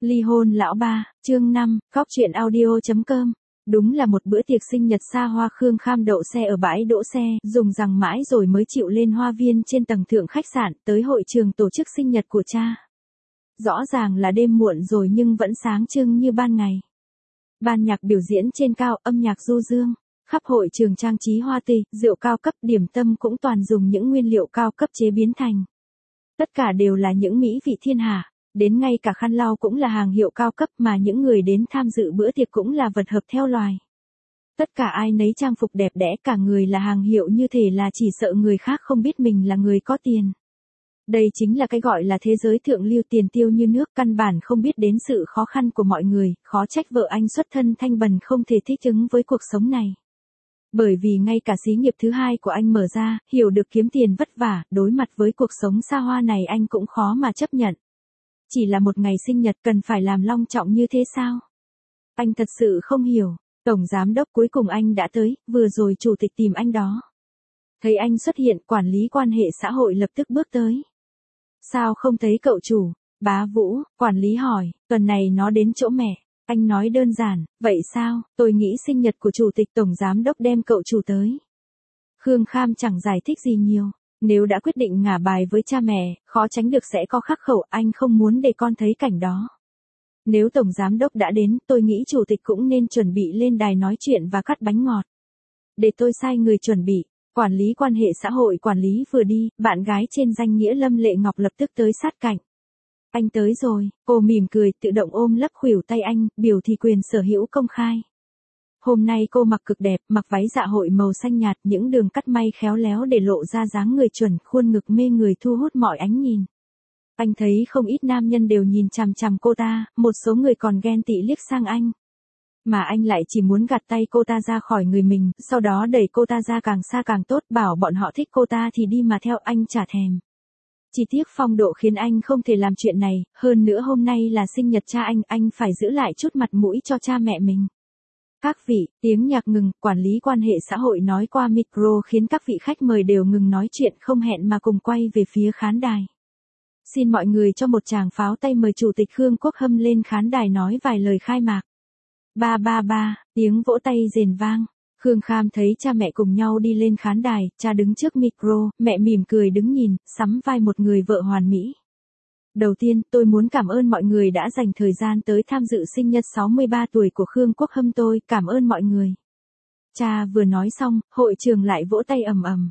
Ly hôn lão ba, chương 5, Góc truyện audio.com. Đúng là một bữa tiệc sinh nhật xa hoa. Khương Kham đậu xe ở bãi đỗ xe, dùng rằng mãi rồi mới chịu lên hoa viên trên tầng thượng khách sạn, tới hội trường tổ chức sinh nhật của cha. Rõ ràng là đêm muộn rồi nhưng vẫn sáng trưng như ban ngày. Ban nhạc biểu diễn trên cao, âm nhạc du dương. Khắp hội trường trang trí hoa tươi, rượu cao cấp, điểm tâm cũng toàn dùng những nguyên liệu cao cấp chế biến thành. Tất cả đều là những mỹ vị thiên hạ. Đến ngay cả khăn lau cũng là hàng hiệu cao cấp, mà những người đến tham dự bữa tiệc cũng là vật hợp theo loài. Tất cả ai nấy trang phục đẹp đẽ, cả người là hàng hiệu, như thể là chỉ sợ người khác không biết mình là người có tiền. Đây chính là cái gọi là thế giới thượng lưu, tiền tiêu như nước, căn bản không biết đến sự khó khăn của mọi người. Khó trách vợ anh xuất thân thanh bần không thể thích ứng với cuộc sống này. Bởi vì ngay cả xí nghiệp thứ hai của anh mở ra, hiểu được kiếm tiền vất vả, đối mặt với cuộc sống xa hoa này anh cũng khó mà chấp nhận. Chỉ là một ngày sinh nhật cần phải làm long trọng như thế sao? Anh thật sự không hiểu. Tổng giám đốc cuối cùng anh đã tới, vừa rồi chủ tịch tìm anh đó. Thấy anh xuất hiện, quản lý quan hệ xã hội lập tức bước tới. Sao không thấy cậu chủ? Bá Vũ, quản lý hỏi, tuần này nó đến chỗ mẹ. Anh nói đơn giản, vậy sao? Tôi nghĩ sinh nhật của chủ tịch, tổng giám đốc đem cậu chủ tới. Khương Kham chẳng giải thích gì nhiều. Nếu đã quyết định ngả bài với cha mẹ, khó tránh được sẽ có khắc khẩu, anh không muốn để con thấy cảnh đó. Nếu tổng giám đốc đã đến, tôi nghĩ chủ tịch cũng nên chuẩn bị lên đài nói chuyện và cắt bánh ngọt. Để tôi sai người chuẩn bị. Quản lý quan hệ xã hội quản lý vừa đi, bạn gái trên danh nghĩa Lâm Lệ Ngọc lập tức tới sát cạnh. Anh tới rồi, cô mỉm cười, tự động ôm lấp khuỷu tay anh, biểu thị quyền sở hữu công khai. Hôm nay cô mặc cực đẹp, mặc váy dạ hội màu xanh nhạt, những đường cắt may khéo léo để lộ ra dáng người chuẩn, khuôn ngực mê người thu hút mọi ánh nhìn. Anh thấy không ít nam nhân đều nhìn chằm chằm cô ta, một số người còn ghen tị liếc sang anh. Mà anh lại chỉ muốn gạt tay cô ta ra khỏi người mình, sau đó đẩy cô ta ra càng xa càng tốt, bảo bọn họ thích cô ta thì đi mà theo, anh chả thèm. Chỉ tiếc phong độ khiến anh không thể làm chuyện này, hơn nữa hôm nay là sinh nhật cha anh phải giữ lại chút mặt mũi cho cha mẹ mình. Các vị, tiếng nhạc ngừng, quản lý quan hệ xã hội nói qua micro khiến các vị khách mời đều ngừng nói chuyện, không hẹn mà cùng quay về phía khán đài. Xin mọi người cho một tràng pháo tay mời Chủ tịch Khương Quốc Hâm lên khán đài nói vài lời khai mạc. Ba ba ba, tiếng vỗ tay rền vang. Khương Kham thấy cha mẹ cùng nhau đi lên khán đài, cha đứng trước micro, mẹ mỉm cười đứng nhìn, sắm vai một người vợ hoàn mỹ. Đầu tiên, tôi muốn cảm ơn mọi người đã dành thời gian tới tham dự sinh nhật 63 tuổi của Khương Quốc Hâm tôi, cảm ơn mọi người. Cha vừa nói xong, hội trường lại vỗ tay ầm ầm.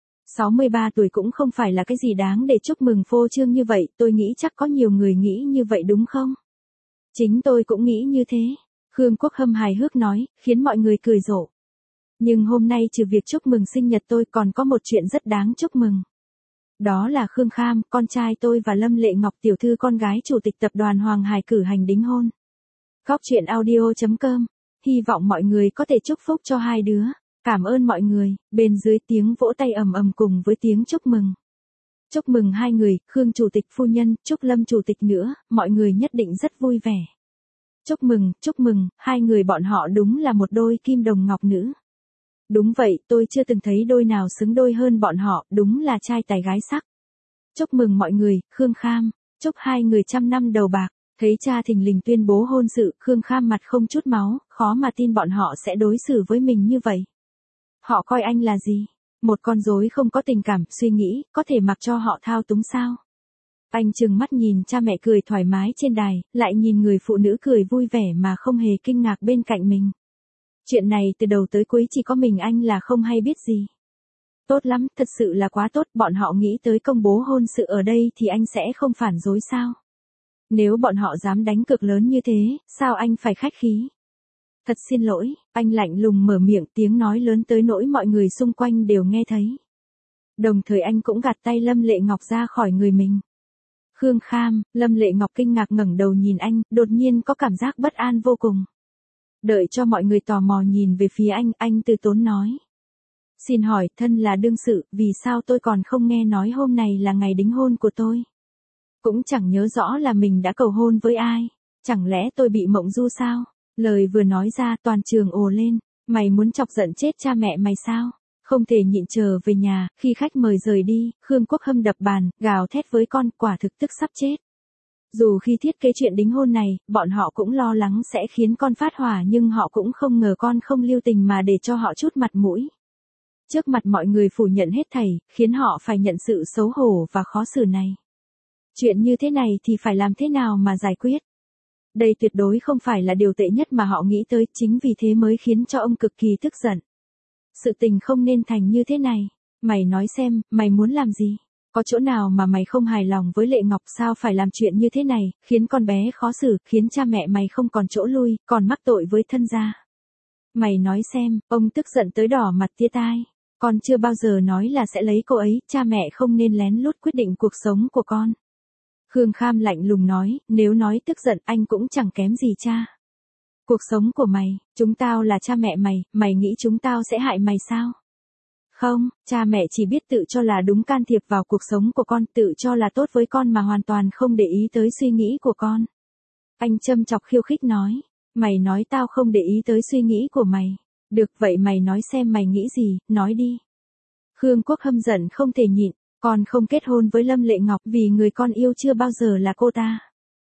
63 tuổi cũng không phải là cái gì đáng để chúc mừng phô trương như vậy, tôi nghĩ chắc có nhiều người nghĩ như vậy đúng không? Chính tôi cũng nghĩ như thế. Khương Quốc Hâm hài hước nói, khiến mọi người cười rộ. Nhưng hôm nay trừ việc chúc mừng sinh nhật tôi còn có một chuyện rất đáng chúc mừng. Đó là Khương Kham, con trai tôi và Lâm Lệ Ngọc tiểu thư con gái chủ tịch tập đoàn Hoàng Hải cử hành đính hôn. Góc truyện audio.com. Hy vọng mọi người có thể chúc phúc cho hai đứa. Cảm ơn mọi người. Bên dưới tiếng vỗ tay ầm ầm cùng với tiếng chúc mừng. Chúc mừng hai người, Khương chủ tịch phu nhân, chúc Lâm chủ tịch nữa, mọi người nhất định rất vui vẻ. Chúc mừng, hai người bọn họ đúng là một đôi kim đồng ngọc nữ. Đúng vậy, tôi chưa từng thấy đôi nào xứng đôi hơn bọn họ, đúng là trai tài gái sắc. Chúc mừng mọi người, Khương Kham, chúc hai người trăm năm đầu bạc. Thấy cha thình lình tuyên bố hôn sự, Khương Kham mặt không chút máu, khó mà tin bọn họ sẽ đối xử với mình như vậy. Họ coi anh là gì? Một con rối không có tình cảm, suy nghĩ, có thể mặc cho họ thao túng sao? Anh trừng mắt nhìn cha mẹ cười thoải mái trên đài, lại nhìn người phụ nữ cười vui vẻ mà không hề kinh ngạc bên cạnh mình. Chuyện này từ đầu tới cuối chỉ có mình anh là không hay biết gì. Tốt lắm, thật sự là quá tốt, bọn họ nghĩ tới công bố hôn sự ở đây thì anh sẽ không phản đối sao? Nếu bọn họ dám đánh cược lớn như thế, sao anh phải khách khí? Thật xin lỗi, anh lạnh lùng mở miệng, tiếng nói lớn tới nỗi mọi người xung quanh đều nghe thấy. Đồng thời anh cũng gạt tay Lâm Lệ Ngọc ra khỏi người mình. Khương Kham, Lâm Lệ Ngọc kinh ngạc ngẩng đầu nhìn anh, đột nhiên có cảm giác bất an vô cùng. Đợi cho mọi người tò mò nhìn về phía anh từ tốn nói. Xin hỏi, thân là đương sự, vì sao tôi còn không nghe nói hôm này là ngày đính hôn của tôi? Cũng chẳng nhớ rõ là mình đã cầu hôn với ai. Chẳng lẽ tôi bị mộng du sao? Lời vừa nói ra toàn trường ồ lên. Mày muốn chọc giận chết cha mẹ mày sao? Không thể nhịn chờ về nhà, khi khách mời rời đi, Khương Quốc Hâm đập bàn, gào thét với con, quả thực tức sắp chết. Dù khi thiết kế chuyện đính hôn này, bọn họ cũng lo lắng sẽ khiến con phát hỏa nhưng họ cũng không ngờ con không lưu tình mà để cho họ chút mặt mũi. Trước mặt mọi người phủ nhận hết thảy, khiến họ phải nhận sự xấu hổ và khó xử này. Chuyện như thế này thì phải làm thế nào mà giải quyết? Đây tuyệt đối không phải là điều tệ nhất mà họ nghĩ tới, chính vì thế mới khiến cho ông cực kỳ tức giận. Sự tình không nên thành như thế này. Mày nói xem, mày muốn làm gì? Có chỗ nào mà mày không hài lòng với Lệ Ngọc sao phải làm chuyện như thế này, khiến con bé khó xử, khiến cha mẹ mày không còn chỗ lui, còn mắc tội với thân gia. Mày nói xem, ông tức giận tới đỏ mặt tia tai. Con chưa bao giờ nói là sẽ lấy cô ấy, cha mẹ không nên lén lút quyết định cuộc sống của con. Khương Kham lạnh lùng nói, nếu nói tức giận anh cũng chẳng kém gì cha. Cuộc sống của mày, chúng tao là cha mẹ mày, mày nghĩ chúng tao sẽ hại mày sao? Không, cha mẹ chỉ biết tự cho là đúng can thiệp vào cuộc sống của con, tự cho là tốt với con mà hoàn toàn không để ý tới suy nghĩ của con. Anh châm chọc khiêu khích nói, mày nói tao không để ý tới suy nghĩ của mày. Được vậy mày nói xem mày nghĩ gì, nói đi. Khương Quốc Hâm giận không thể nhịn, con không kết hôn với Lâm Lệ Ngọc vì người con yêu chưa bao giờ là cô ta.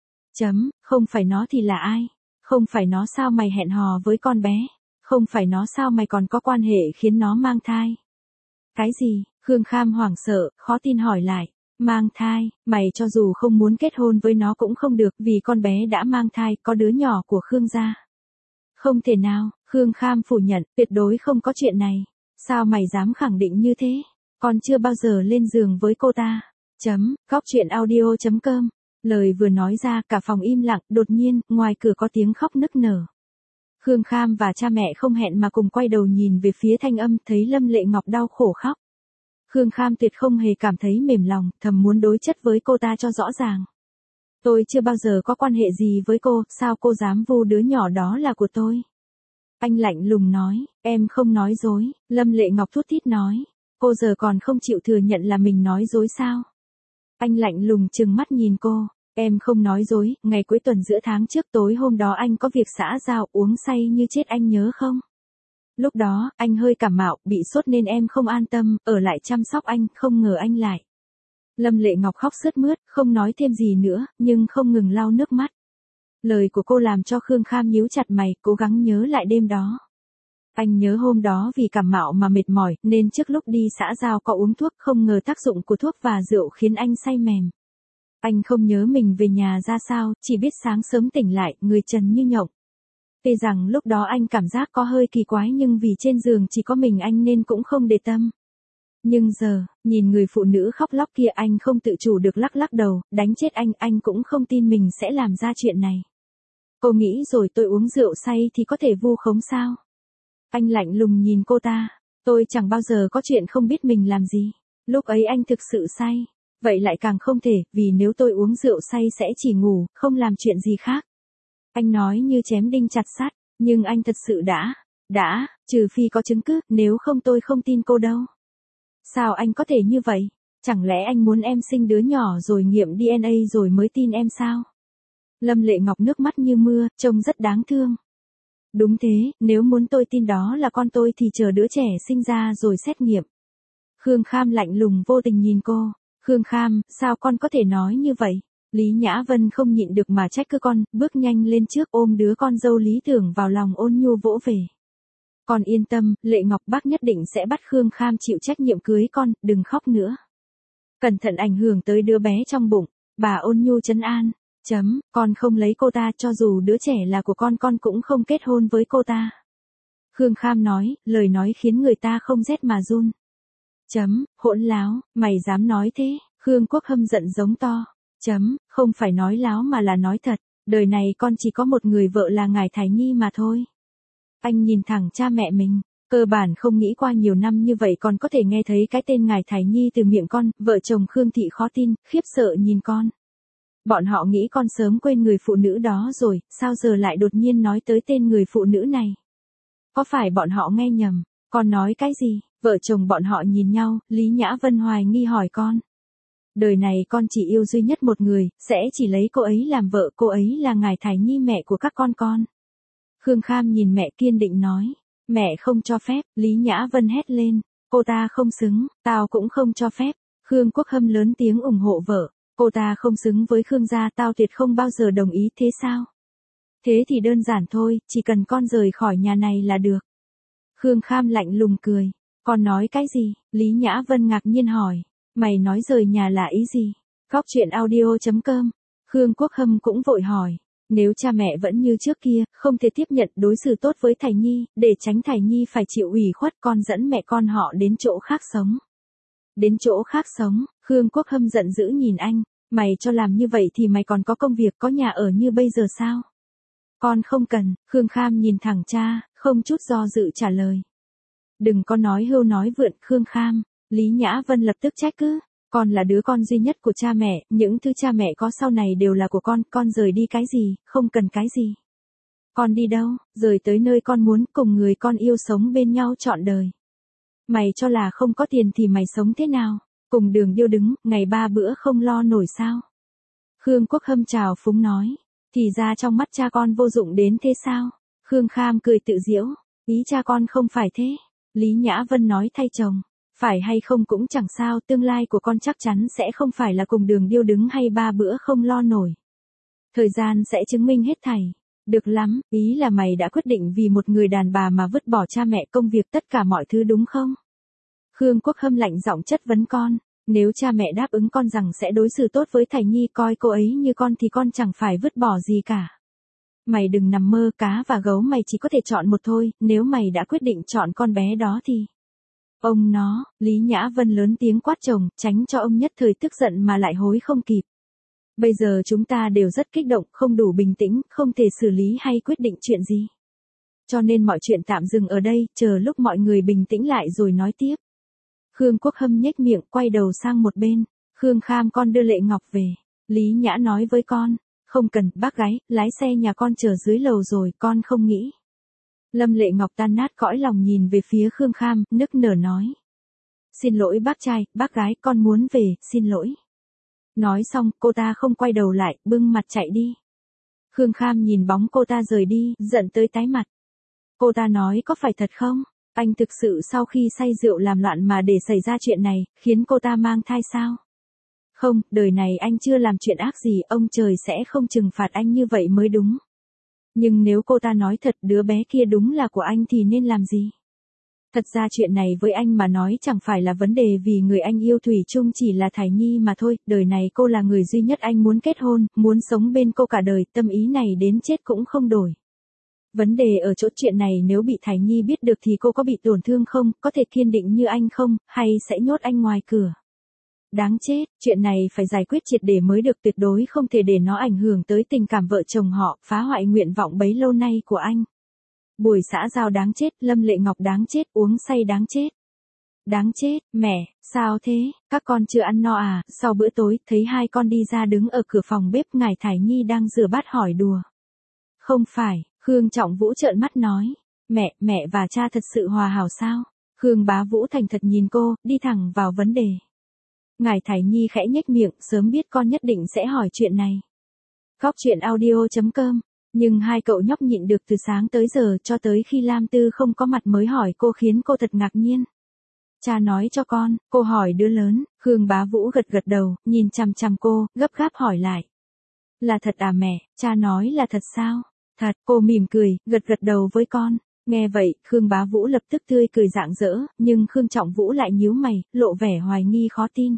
Không phải nó thì là ai? Không phải nó sao mày hẹn hò với con bé? Không phải nó sao mày còn có quan hệ khiến nó mang thai? Cái gì? Khương Kham hoảng sợ, khó tin hỏi lại. Mang thai, mày cho dù không muốn kết hôn với nó cũng không được vì con bé đã mang thai, có đứa nhỏ của Khương gia. Không thể nào, Khương Kham phủ nhận, tuyệt đối không có chuyện này. Sao mày dám khẳng định như thế? Con chưa bao giờ lên giường với cô ta. Góc chuyện audio.com. Lời vừa nói ra cả phòng im lặng, đột nhiên, ngoài cửa có tiếng khóc nức nở. Khương Kham và cha mẹ không hẹn mà cùng quay đầu nhìn về phía thanh âm, thấy Lâm Lệ Ngọc đau khổ khóc. Khương Kham tuyệt không hề cảm thấy mềm lòng, thầm muốn đối chất với cô ta cho rõ ràng. Tôi chưa bao giờ có quan hệ gì với cô, sao cô dám vu đứa nhỏ đó là của tôi? Anh lạnh lùng nói, em không nói dối, Lâm Lệ Ngọc thút thít nói. Cô giờ còn không chịu thừa nhận là mình nói dối sao? Anh lạnh lùng trừng mắt nhìn cô, em không nói dối, ngày cuối tuần giữa tháng trước tối hôm đó anh có việc xã giao uống say như chết anh nhớ không? Lúc đó, anh hơi cảm mạo, bị sốt nên em không an tâm, ở lại chăm sóc anh, không ngờ anh lại. Lâm Lệ Ngọc khóc sướt mướt, không nói thêm gì nữa, nhưng không ngừng lau nước mắt. Lời của cô làm cho Khương Kham nhíu chặt mày, cố gắng nhớ lại đêm đó. Anh nhớ hôm đó vì cảm mạo mà mệt mỏi, nên trước lúc đi xã giao có uống thuốc, không ngờ tác dụng của thuốc và rượu khiến anh say mềm. Anh không nhớ mình về nhà ra sao, chỉ biết sáng sớm tỉnh lại, người trần như nhộng. Tuy rằng lúc đó anh cảm giác có hơi kỳ quái nhưng vì trên giường chỉ có mình anh nên cũng không để tâm. Nhưng giờ, nhìn người phụ nữ khóc lóc kia anh không tự chủ được lắc lắc đầu, đánh chết anh cũng không tin mình sẽ làm ra chuyện này. Cô nghĩ rồi tôi uống rượu say thì có thể vu khống sao? Anh lạnh lùng nhìn cô ta, tôi chẳng bao giờ có chuyện không biết mình làm gì. Lúc ấy anh thực sự say, vậy lại càng không thể, vì nếu tôi uống rượu say sẽ chỉ ngủ, không làm chuyện gì khác. Anh nói như chém đinh chặt sắt, nhưng anh thật sự đã, trừ phi có chứng cứ, nếu không tôi không tin cô đâu. Sao anh có thể như vậy? Chẳng lẽ anh muốn em sinh đứa nhỏ rồi nghiệm DNA rồi mới tin em sao? Lâm Lệ Ngọc nước mắt như mưa, trông rất đáng thương. Đúng thế, nếu muốn tôi tin đó là con tôi thì chờ đứa trẻ sinh ra rồi xét nghiệm. Khương Kham lạnh lùng vô tình nhìn cô. Khương Kham, sao con có thể nói như vậy? Lý Nhã Vân không nhịn được mà trách cứ con, bước nhanh lên trước ôm đứa con dâu lý tưởng vào lòng ôn nhu vỗ về. Con yên tâm, Lệ Ngọc bác nhất định sẽ bắt Khương Kham chịu trách nhiệm cưới con, đừng khóc nữa. Cẩn thận ảnh hưởng tới đứa bé trong bụng, bà ôn nhu trấn an. Con không lấy cô ta, cho dù đứa trẻ là của con cũng không kết hôn với cô ta. Khương Kham nói, lời nói khiến người ta không rét mà run. Hỗn láo, mày dám nói thế? Khương Quốc Hâm giận giống to. Không phải nói láo mà là nói thật, đời này con chỉ có một người vợ là ngài Thái Nhi mà thôi. Anh nhìn thẳng cha mẹ mình, cơ bản không nghĩ qua nhiều năm như vậy còn có thể nghe thấy cái tên ngài Thái Nhi từ miệng con, vợ chồng Khương Thị khó tin, khiếp sợ nhìn con. Bọn họ nghĩ con sớm quên người phụ nữ đó rồi, sao giờ lại đột nhiên nói tới tên người phụ nữ này? Có phải bọn họ nghe nhầm? Con nói cái gì? Vợ chồng bọn họ nhìn nhau, Lý Nhã Vân hoài nghi hỏi con. Đời này con chỉ yêu duy nhất một người, sẽ chỉ lấy cô ấy làm vợ, cô ấy là ngài Thái Nhi mẹ của các con. Khương Kham nhìn mẹ kiên định nói. Mẹ không cho phép, Lý Nhã Vân hét lên. Cô ta không xứng, tao cũng không cho phép. Khương Quốc Hâm lớn tiếng ủng hộ vợ. Cô ta không xứng với Khương gia, tao tuyệt không bao giờ đồng ý, thế sao? Thế thì đơn giản thôi, chỉ cần con rời khỏi nhà này là được. Khương Kham lạnh lùng cười. Con nói cái gì? Lý Nhã Vân ngạc nhiên hỏi. Mày nói rời nhà là ý gì? Góc chuyện audio.com. Khương Quốc Hâm cũng vội hỏi. Nếu cha mẹ vẫn như trước kia, không thể tiếp nhận đối xử tốt với Thải Nhi, để tránh Thải Nhi phải chịu ủy khuất, con dẫn mẹ con họ đến chỗ khác sống. Đến chỗ khác sống? Khương Quốc Hâm giận dữ nhìn anh. Mày cho làm như vậy thì mày còn có công việc, có nhà ở như bây giờ sao? Con không cần. Khương Kham nhìn thẳng cha, không chút do dự trả lời. Đừng có nói hưu nói vượn, Khương Kham. Lý Nhã Vân lập tức trách cứ. Con là đứa con duy nhất của cha mẹ, những thứ cha mẹ có sau này đều là của con rời đi cái gì, không cần cái gì. Con đi đâu? Rời tới nơi con muốn, cùng người con yêu sống bên nhau trọn đời. Mày cho là không có tiền thì mày sống thế nào? Cùng đường điêu đứng, ngày 3 bữa không lo nổi sao? Khương Quốc Hâm trào phúng nói. Thì ra trong mắt cha con vô dụng đến thế sao? Khương Kham cười tự giễu. Ý cha con không phải thế. Lý Nhã Vân nói thay chồng. Phải hay không cũng chẳng sao, tương lai của con chắc chắn sẽ không phải là cùng đường điêu đứng hay 3 bữa không lo nổi. Thời gian sẽ chứng minh hết thảy. Được lắm, ý là mày đã quyết định vì một người đàn bà mà vứt bỏ cha mẹ, công việc, tất cả mọi thứ đúng không? Khương Quốc Hâm lạnh giọng chất vấn con. Nếu cha mẹ đáp ứng con rằng sẽ đối xử tốt với Thải Nhi, coi cô ấy như con thì con chẳng phải vứt bỏ gì cả. Mày đừng nằm mơ, cá và gấu mày chỉ có thể chọn một thôi, nếu mày đã quyết định chọn con bé đó thì... Ông nó, Lý Nhã Vân lớn tiếng quát chồng, tránh cho ông nhất thời tức giận mà lại hối không kịp. Bây giờ chúng ta đều rất kích động, không đủ bình tĩnh, không thể xử lý hay quyết định chuyện gì. Cho nên mọi chuyện tạm dừng ở đây, chờ lúc mọi người bình tĩnh lại rồi nói tiếp. Khương Quốc Hâm nhếch miệng, quay đầu sang một bên. Khương Kham, con đưa Lệ Ngọc về. Lý Nhã nói với con. Không cần, bác gái, lái xe nhà con chờ dưới lầu rồi, con không nghĩ. Lâm Lệ Ngọc tan nát cõi lòng nhìn về phía Khương Kham, nức nở nói. Xin lỗi bác trai, bác gái, con muốn về, xin lỗi. Nói xong, cô ta không quay đầu lại, bưng mặt chạy đi. Khương Kham nhìn bóng cô ta rời đi, giận tới tái mặt. Cô ta nói có phải thật không? Anh thực sự sau khi say rượu làm loạn mà để xảy ra chuyện này, khiến cô ta mang thai sao? Không, đời này anh chưa làm chuyện ác gì, ông trời sẽ không trừng phạt anh như vậy mới đúng. Nhưng nếu cô ta nói thật đứa bé kia đúng là của anh thì nên làm gì? Thật ra chuyện này với anh mà nói chẳng phải là vấn đề, vì người anh yêu thủy chung chỉ là Thải Nhi mà thôi, đời này cô là người duy nhất anh muốn kết hôn, muốn sống bên cô cả đời, tâm ý này đến chết cũng không đổi. Vấn đề ở chỗ chuyện này nếu bị Thải Nhi biết được thì cô có bị tổn thương không, có thể kiên định như anh không, hay sẽ nhốt anh ngoài cửa. Đáng chết, chuyện này phải giải quyết triệt để mới được, tuyệt đối không thể để nó ảnh hưởng tới tình cảm vợ chồng họ, phá hoại nguyện vọng bấy lâu nay của anh. Bùi xã giao đáng chết, Lâm Lệ Ngọc đáng chết, uống say đáng chết. Đáng chết, mẹ, sao thế, các con chưa ăn no à? Sau bữa tối, thấy hai con đi ra đứng ở cửa phòng bếp, ngài Thải Nhi đang rửa bát hỏi đùa. Không phải, Khương Trọng Vũ trợn mắt nói. Mẹ và cha thật sự hòa hảo sao? Khương Bá Vũ thành thật nhìn cô, đi thẳng vào vấn đề. Ngài Thải Nhi khẽ nhếch miệng, sớm biết con nhất định sẽ hỏi chuyện này. Góc chuyện audio.com. Nhưng hai cậu nhóc nhịn được từ sáng tới giờ, cho tới khi Lam Tư không có mặt mới hỏi cô, khiến cô thật ngạc nhiên. Cha nói cho con, cô hỏi đứa lớn. Khương Bá Vũ gật gật đầu, nhìn chằm chằm cô, gấp gáp hỏi lại. Là thật à mẹ, cha nói là thật sao? Thật, cô mỉm cười, gật gật đầu với con. Nghe vậy, Khương Bá Vũ lập tức tươi cười rạng rỡ, nhưng Khương Trọng Vũ lại nhíu mày, lộ vẻ hoài nghi khó tin.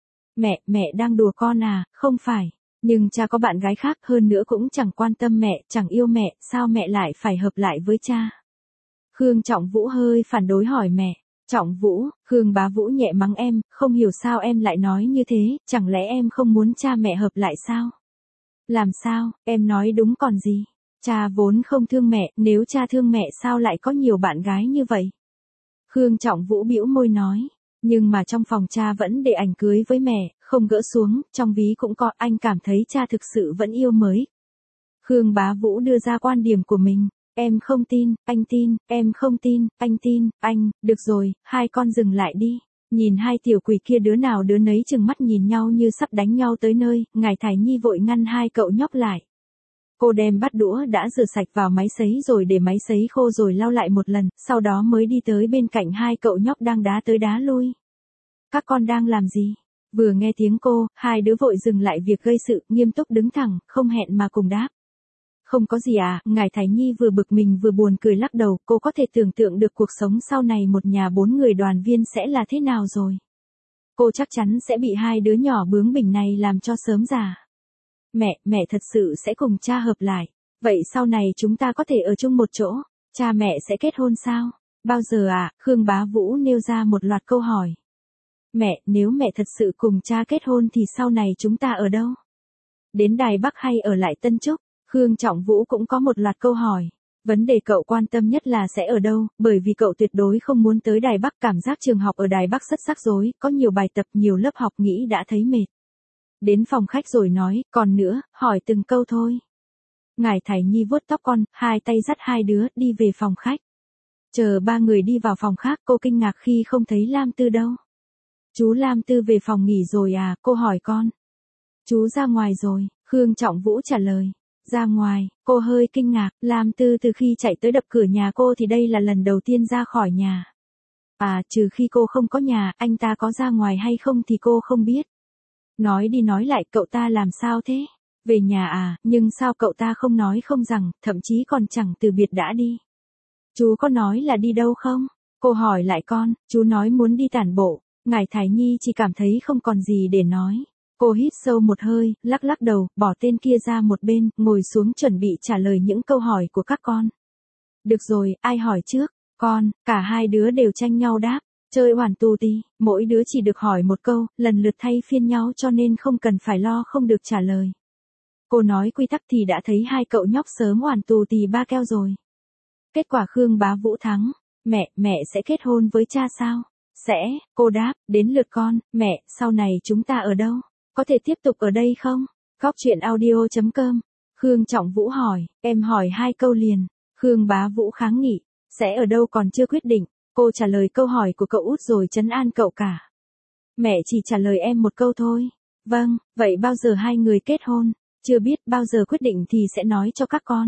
Mẹ đang đùa con à? Không phải. Nhưng cha có bạn gái khác, hơn nữa cũng chẳng quan tâm mẹ, chẳng yêu mẹ, sao mẹ lại phải hợp lại với cha? Khương Trọng Vũ hơi phản đối hỏi mẹ. Trọng Vũ, Khương Bá Vũ nhẹ mắng em, không hiểu sao em lại nói như thế, chẳng lẽ em không muốn cha mẹ hợp lại sao? Làm sao, em nói đúng còn gì? Cha vốn không thương mẹ, nếu cha thương mẹ sao lại có nhiều bạn gái như vậy? Khương Trọng Vũ bĩu môi nói. Nhưng mà trong phòng cha vẫn để ảnh cưới với mẹ, không gỡ xuống, trong ví cũng có, anh cảm thấy cha thực sự vẫn yêu mới. Khương Bá Vũ đưa ra quan điểm của mình. Em không tin, anh tin, em không tin, anh tin, anh, được rồi, hai con dừng lại đi. Nhìn hai tiểu quỷ kia đứa nào đứa nấy chừng mắt nhìn nhau như sắp đánh nhau tới nơi, ngài Thải Nhi vội ngăn hai cậu nhóc lại. Cô đem bát đũa đã rửa sạch vào máy sấy rồi để máy sấy khô rồi lau lại một lần, sau đó mới đi tới bên cạnh hai cậu nhóc đang đá tới đá lui. Các con đang làm gì? Vừa nghe tiếng cô, hai đứa vội dừng lại việc gây sự, nghiêm túc đứng thẳng, không hẹn mà cùng đáp. Không có gì à, ngài Thái Nhi vừa bực mình vừa buồn cười lắc đầu, cô có thể tưởng tượng được cuộc sống sau này một nhà 4 người đoàn viên sẽ là thế nào rồi. Cô chắc chắn sẽ bị hai đứa nhỏ bướng bỉnh này làm cho sớm già. Mẹ thật sự sẽ cùng cha hợp lại. Vậy sau này chúng ta có thể ở chung một chỗ, cha mẹ sẽ kết hôn sao? Bao giờ à? Khương Bá Vũ nêu ra một loạt câu hỏi. Nếu mẹ thật sự cùng cha kết hôn thì sau này chúng ta ở đâu? Đến Đài Bắc hay ở lại Tân Trúc? Khương Trọng Vũ cũng có một loạt câu hỏi. Vấn đề cậu quan tâm nhất là sẽ ở đâu, bởi vì cậu tuyệt đối không muốn tới Đài Bắc, cảm giác trường học ở Đài Bắc rất rắc rối, có nhiều bài tập, nhiều lớp học nghĩ đã thấy mệt. Đến phòng khách rồi nói, còn nữa, hỏi từng câu thôi. Ngài Thái Nhi vuốt tóc con, hai tay dắt hai đứa, đi về phòng khách. Chờ ba người đi vào phòng khác, cô kinh ngạc khi không thấy Lam Tư đâu. Chú Lam Tư về phòng nghỉ rồi à, cô hỏi con. Chú ra ngoài rồi, Khương Trọng Vũ trả lời. Ra ngoài, cô hơi kinh ngạc, Lam Tư từ khi chạy tới đập cửa nhà cô thì đây là lần đầu tiên ra khỏi nhà. À, trừ khi cô không có nhà, anh ta có ra ngoài hay không thì cô không biết. Nói đi nói lại, cậu ta làm sao thế? Về nhà à, nhưng sao cậu ta không nói không rằng, thậm chí còn chẳng từ biệt đã đi. Chú có nói là đi đâu không? Cô hỏi lại con, chú nói muốn đi tản bộ. Ngài Thái Nhi chỉ cảm thấy không còn gì để nói. Cô hít sâu một hơi, lắc lắc đầu, bỏ tên kia ra một bên, ngồi xuống chuẩn bị trả lời những câu hỏi của các con. Được rồi, ai hỏi trước? Con, cả hai đứa đều tranh nhau đáp. Chơi oản tù tì, mỗi đứa chỉ được hỏi một câu, lần lượt thay phiên nhau cho nên không cần phải lo không được trả lời. Cô nói quy tắc thì đã thấy hai cậu nhóc sớm oản tù tì ba keo rồi. Kết quả Khương Bá Vũ thắng. Mẹ sẽ kết hôn với cha sao? Sẽ, cô đáp, đến lượt con, mẹ, sau này chúng ta ở đâu? Có thể tiếp tục ở đây không? Góc truyện audio.com. Khương Trọng Vũ hỏi, em hỏi hai câu liền. Khương Bá Vũ kháng nghị, sẽ ở đâu còn chưa quyết định. Cô trả lời câu hỏi của cậu út rồi trấn an cậu cả. Mẹ chỉ trả lời em một câu thôi. Vâng, vậy bao giờ hai người kết hôn? Chưa biết, bao giờ quyết định thì sẽ nói cho các con.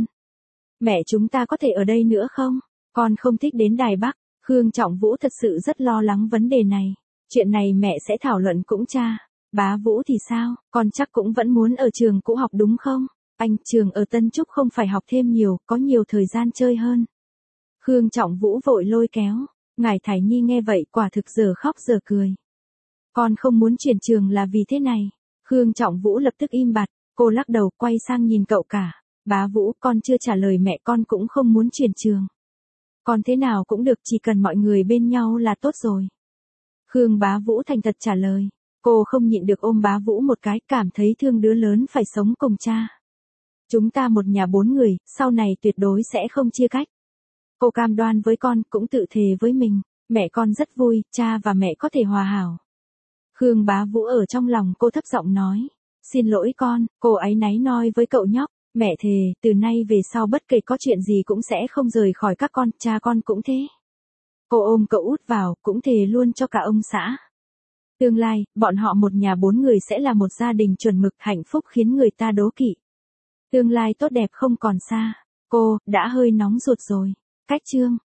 Mẹ chúng ta có thể ở đây nữa không? Con không thích đến Đài Bắc. Khương Trọng Vũ thật sự rất lo lắng vấn đề này. Chuyện này mẹ sẽ thảo luận cũng cha. Bá Vũ thì sao? Con chắc cũng vẫn muốn ở trường cũ học đúng không? Anh, trường ở Tân Trúc không phải học thêm nhiều, có nhiều thời gian chơi hơn. Khương Trọng Vũ vội lôi kéo. Ngài Thái Nhi nghe vậy quả thực giờ khóc giờ cười. Con không muốn chuyển trường là vì thế này. Khương Trọng Vũ lập tức im bặt, cô lắc đầu quay sang nhìn cậu cả. Bá Vũ, con chưa trả lời mẹ, con cũng không muốn chuyển trường. Con thế nào cũng được, chỉ cần mọi người bên nhau là tốt rồi. Khương Bá Vũ thành thật trả lời. Cô không nhịn được ôm Bá Vũ một cái, cảm thấy thương đứa lớn phải sống cùng cha. Chúng ta một nhà 4 người, sau này tuyệt đối sẽ không chia cách. Cô cam đoan với con, cũng tự thề với mình, mẹ con rất vui, cha và mẹ có thể hòa hảo. Khương Bá Vũ ở trong lòng cô thấp giọng nói. Xin lỗi con, cô áy náy nói với cậu nhóc. Mẹ thề, từ nay về sau bất kể có chuyện gì cũng sẽ không rời khỏi các con, cha con cũng thế. Cô ôm cậu út vào, cũng thề luôn cho cả ông xã. Tương lai, bọn họ một nhà 4 người sẽ là một gia đình chuẩn mực, hạnh phúc khiến người ta đố kỵ. Tương lai tốt đẹp không còn xa. Cô, đã hơi nóng ruột rồi. Cách chương.